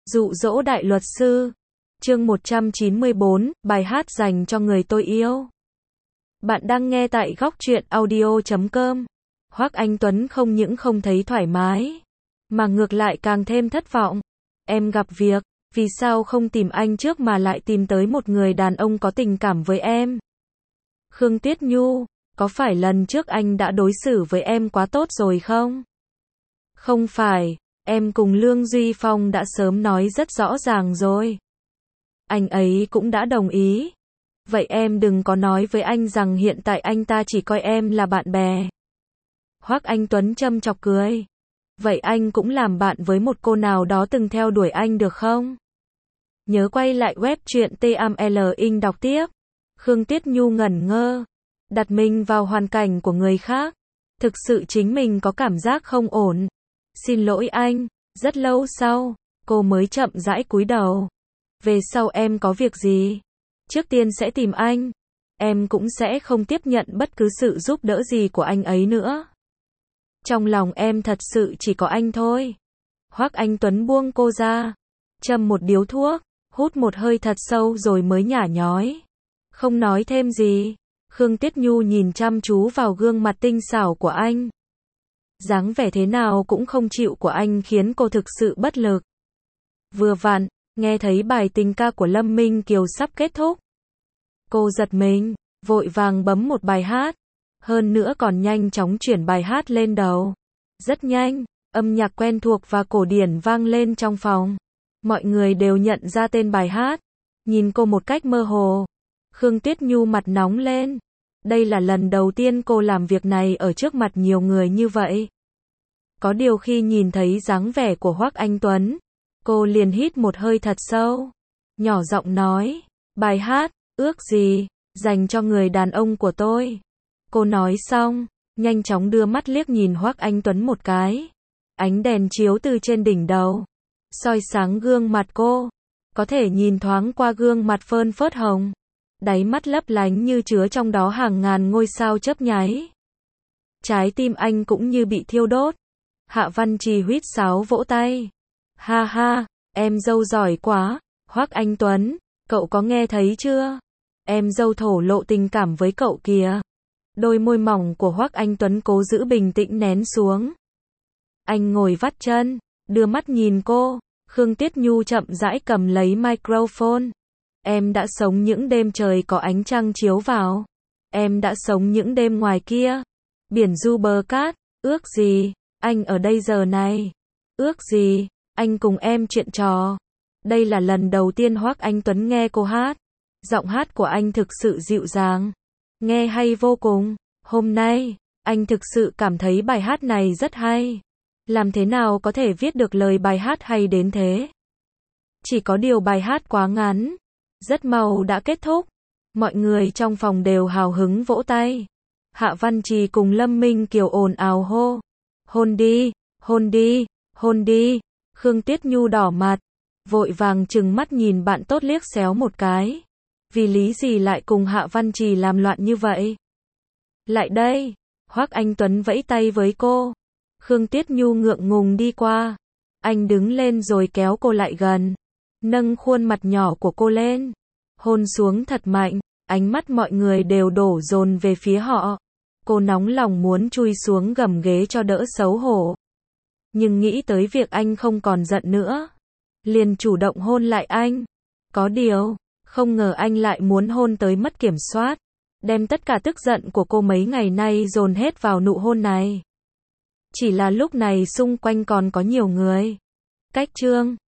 Dụ dỗ đại luật sư. Chương 194, bài hát dành cho người tôi yêu. Bạn đang nghe tại góc truyện audio.com. Hoắc Anh Tuấn không những không thấy thoải mái, mà ngược lại càng thêm thất vọng. Em gặp việc, vì sao không tìm anh trước mà lại tìm tới một người đàn ông có tình cảm với em? Khương Tuyết Nhu, có phải lần trước anh đã đối xử với em quá tốt rồi không? Không phải, em cùng Lương Duy Phong đã sớm nói rất rõ ràng rồi. Anh ấy cũng đã đồng ý. Vậy em đừng có nói với anh rằng hiện tại anh ta chỉ coi em là bạn bè. Hoắc Anh Tuấn châm chọc cười. Vậy anh cũng làm bạn với một cô nào đó từng theo đuổi anh được không? Nhớ quay lại web truyện TML Inc đọc tiếp. Khương Tuyết Nhu ngẩn ngơ, đặt mình vào hoàn cảnh của người khác. Thực sự chính mình có cảm giác không ổn. Xin lỗi anh. Rất lâu sau, cô mới chậm rãi cúi đầu. Về sau em có việc gì, trước tiên sẽ tìm anh. Em cũng sẽ không tiếp nhận bất cứ sự giúp đỡ gì của anh ấy nữa. Trong lòng em thật sự chỉ có anh thôi. Hoắc Anh Tuấn buông cô ra, châm một điếu thuốc, hút một hơi thật sâu rồi mới nhả nhói. Không nói thêm gì. Khương Tuyết Nhu nhìn chăm chú vào gương mặt tinh xảo của anh. Dáng vẻ thế nào cũng không chịu của anh khiến cô thực sự bất lực. Vừa vặn, nghe thấy bài tình ca của Lâm Minh Kiều sắp kết thúc. Cô giật mình, vội vàng bấm một bài hát. Hơn nữa còn nhanh chóng chuyển bài hát lên đầu. Rất nhanh, âm nhạc quen thuộc và cổ điển vang lên trong phòng. Mọi người đều nhận ra tên bài hát. Nhìn cô một cách mơ hồ. Khương Tuyết Nhu mặt nóng lên. Đây là lần đầu tiên cô làm việc này ở trước mặt nhiều người như vậy. Có điều khi nhìn thấy dáng vẻ của Hoắc Anh Tuấn, cô liền hít một hơi thật sâu. Nhỏ giọng nói, bài hát, ước gì, dành cho người đàn ông của tôi. Cô nói xong, nhanh chóng đưa mắt liếc nhìn Hoắc Anh Tuấn một cái. Ánh đèn chiếu từ trên đỉnh đầu, soi sáng gương mặt cô. Có thể nhìn thoáng qua gương mặt phơn phớt hồng. Đáy mắt lấp lánh như chứa trong đó hàng ngàn ngôi sao chớp nháy. Trái tim anh cũng như bị thiêu đốt. Hạ Văn Trì huýt sáo vỗ tay. Ha ha, em dâu giỏi quá. Hoắc Anh Tuấn, cậu có nghe thấy chưa? Em dâu thổ lộ tình cảm với cậu kìa. Đôi môi mỏng của Hoắc Anh Tuấn cố giữ bình tĩnh nén xuống. Anh ngồi vắt chân, đưa mắt nhìn cô. Khương Tuyết Nhu chậm rãi cầm lấy microphone. Em đã sống những đêm trời có ánh trăng chiếu vào. Em đã sống những đêm ngoài kia. Biển du bờ cát, ước gì, anh ở đây giờ này. Ước gì, anh cùng em chuyện trò. Đây là lần đầu tiên Hoắc Anh Tuấn nghe cô hát. Giọng hát của anh thực sự dịu dàng. Nghe hay vô cùng. Hôm nay, anh thực sự cảm thấy bài hát này rất hay. Làm thế nào có thể viết được lời bài hát hay đến thế? Chỉ có điều bài hát quá ngắn. Rất mau đã kết thúc. Mọi người trong phòng đều hào hứng vỗ tay. Hạ Văn Trì cùng Lâm Minh Kiều ồn ào hô. Hôn đi, hôn đi, hôn đi. Khương Tuyết Nhu đỏ mặt, vội vàng trừng mắt nhìn bạn tốt liếc xéo một cái. Vì lý gì lại cùng Hạ Văn Trì làm loạn như vậy? Lại đây. Hoắc Anh Tuấn vẫy tay với cô. Khương Tuyết Nhu ngượng ngùng đi qua. Anh đứng lên rồi kéo cô lại gần. Nâng khuôn mặt nhỏ của cô lên. Hôn xuống thật mạnh. Ánh mắt mọi người đều đổ dồn về phía họ. Cô nóng lòng muốn chui xuống gầm ghế cho đỡ xấu hổ. Nhưng nghĩ tới việc anh không còn giận nữa, liền chủ động hôn lại anh. Có điều, không ngờ anh lại muốn hôn tới mất kiểm soát. Đem tất cả tức giận của cô mấy ngày nay dồn hết vào nụ hôn này. Chỉ là lúc này xung quanh còn có nhiều người. Cách chương